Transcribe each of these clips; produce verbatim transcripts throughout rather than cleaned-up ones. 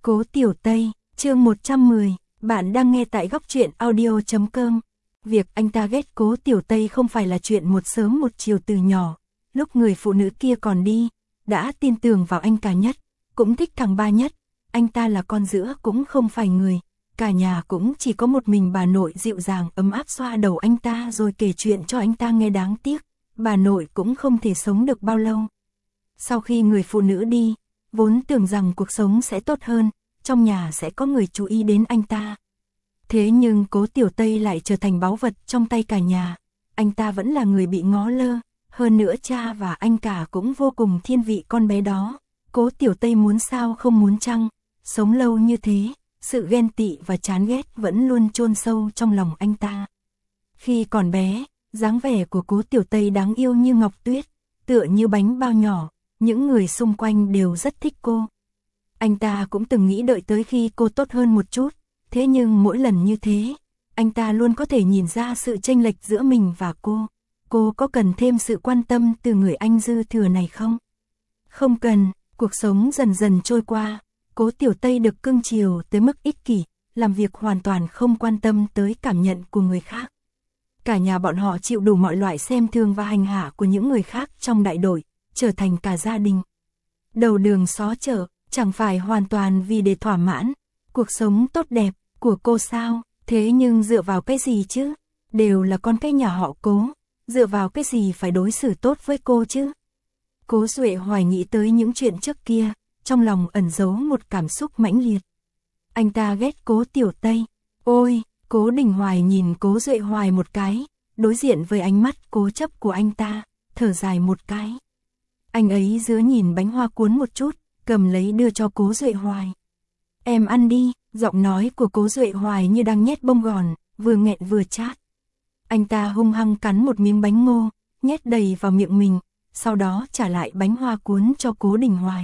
Cố Tiểu Tây, chương một trăm mười, bạn đang nghe tại góc truyện audio chấm com. Việc anh ta ghét Cố Tiểu Tây không phải là chuyện một sớm một chiều từ nhỏ, lúc người phụ nữ kia còn đi, đã tin tưởng vào anh cả nhất, cũng thích thằng ba nhất, anh ta là con giữa cũng không phải người, cả nhà cũng chỉ có một mình bà nội dịu dàng ấm áp xoa đầu anh ta rồi kể chuyện cho anh ta nghe. Đáng tiếc, bà nội cũng không thể sống được bao lâu. Sau khi người phụ nữ đi, vốn tưởng rằng cuộc sống sẽ tốt hơn, trong nhà sẽ có người chú ý đến anh ta. Thế nhưng Cố Tiểu Tây lại trở thành báu vật trong tay cả nhà, anh ta vẫn là người bị ngó lơ, hơn nữa cha và anh cả cũng vô cùng thiên vị con bé đó. Cố Tiểu Tây muốn sao không muốn chăng, sống lâu như thế, sự ghen tị và chán ghét vẫn luôn chôn sâu trong lòng anh ta. Khi còn bé, dáng vẻ của Cố Tiểu Tây đáng yêu như ngọc tuyết, tựa như bánh bao nhỏ, những người xung quanh đều rất thích cô. Anh ta cũng từng nghĩ đợi tới khi cô tốt hơn một chút, thế nhưng mỗi lần như thế, anh ta luôn có thể nhìn ra sự chênh lệch giữa mình và cô. Cô có cần thêm sự quan tâm từ người anh dư thừa này không? Không cần. Cuộc sống dần dần trôi qua, Cố Tiểu Tây được cưng chiều tới mức ích kỷ, làm việc hoàn toàn không quan tâm tới cảm nhận của người khác. Cả nhà bọn họ chịu đủ mọi loại xem thường và hành hạ của những người khác trong đại đội, trở thành cả gia đình. Đầu đường xó chợ, chẳng phải hoàn toàn vì để thỏa mãn cuộc sống tốt đẹp của cô sao? Thế nhưng dựa vào cái gì chứ? Đều là con cái nhà họ Cố, dựa vào cái gì phải đối xử tốt với cô chứ? Cố Duệ Hoài nghĩ tới những chuyện trước kia, trong lòng ẩn giấu một cảm xúc mãnh liệt. Anh ta ghét Cố Tiểu Tây. Ôi, Cố Đình Hoài nhìn Cố Duệ Hoài một cái, đối diện với ánh mắt cố chấp của anh ta, thở dài một cái. Anh ấy dứa nhìn bánh hoa cuốn một chút, cầm lấy đưa cho Cố Duệ Hoài. Em ăn đi, giọng nói của Cố Duệ Hoài như đang nhét bông gòn, vừa nghẹn vừa chát. Anh ta hung hăng cắn một miếng bánh ngô, nhét đầy vào miệng mình, sau đó trả lại bánh hoa cuốn cho Cố Đình Hoài.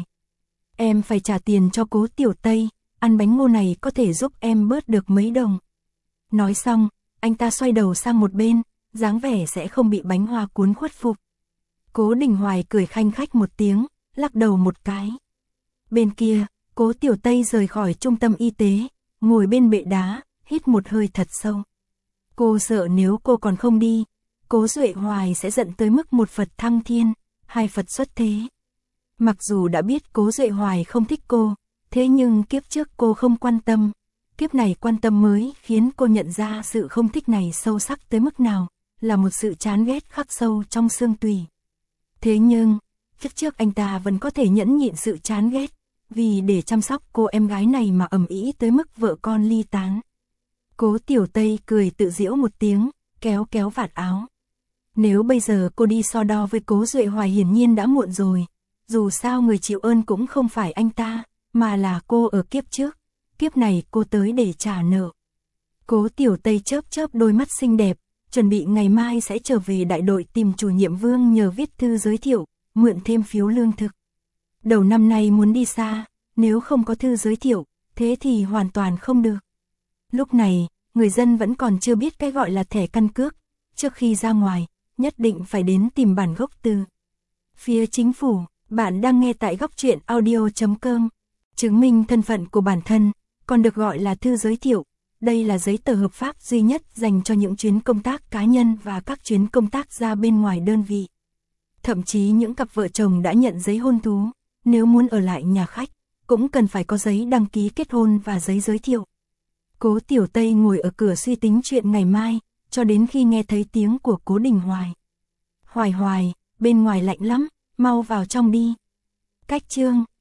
Em phải trả tiền cho Cố Tiểu Tây, ăn bánh ngô này có thể giúp em bớt được mấy đồng. Nói xong, anh ta xoay đầu sang một bên, dáng vẻ sẽ không bị bánh hoa cuốn khuất phục. Cố Đình Hoài cười khanh khách một tiếng, lắc đầu một cái. Bên kia, Cố Tiểu Tây rời khỏi trung tâm y tế, ngồi bên bệ đá, hít một hơi thật sâu. Cô sợ nếu cô còn không đi, Cố Duệ Hoài sẽ giận tới mức một Phật thăng thiên, hai Phật xuất thế. Mặc dù đã biết Cố Duệ Hoài không thích cô, thế nhưng kiếp trước cô không quan tâm, kiếp này quan tâm mới khiến cô nhận ra sự không thích này sâu sắc tới mức nào, là một sự chán ghét khắc sâu trong xương tủy. Thế nhưng, kiếp trước anh ta vẫn có thể nhẫn nhịn sự chán ghét, vì để chăm sóc cô em gái này mà ầm ĩ tới mức vợ con ly tán. Cố Tiểu Tây cười tự giễu một tiếng, kéo kéo vạt áo. Nếu bây giờ cô đi so đo với Cố Duệ Hoài hiển nhiên đã muộn rồi, dù sao người chịu ơn cũng không phải anh ta, mà là cô ở kiếp trước, kiếp này cô tới để trả nợ. Cố Tiểu Tây chớp chớp đôi mắt xinh đẹp, chuẩn bị ngày mai sẽ trở về đại đội tìm chủ nhiệm Vương nhờ viết thư giới thiệu, mượn thêm phiếu lương thực. Đầu năm nay muốn đi xa, nếu không có thư giới thiệu, thế thì hoàn toàn không được. Lúc này, người dân vẫn còn chưa biết cái gọi là thẻ căn cước, trước khi ra ngoài, nhất định phải đến tìm bản gốc từ phía chính phủ. Bạn đang nghe tại góc truyện audio chấm com. Chứng minh thân phận của bản thân, còn được gọi là thư giới thiệu. Đây là giấy tờ hợp pháp duy nhất dành cho những chuyến công tác cá nhân và các chuyến công tác ra bên ngoài đơn vị. Thậm chí những cặp vợ chồng đã nhận giấy hôn thú, nếu muốn ở lại nhà khách, cũng cần phải có giấy đăng ký kết hôn và giấy giới thiệu. Cố Tiểu Tây ngồi ở cửa suy tính chuyện ngày mai, cho đến khi nghe thấy tiếng của Cố Đình Hoài. Hoài Hoài, bên ngoài lạnh lắm, mau vào trong đi. Cách chương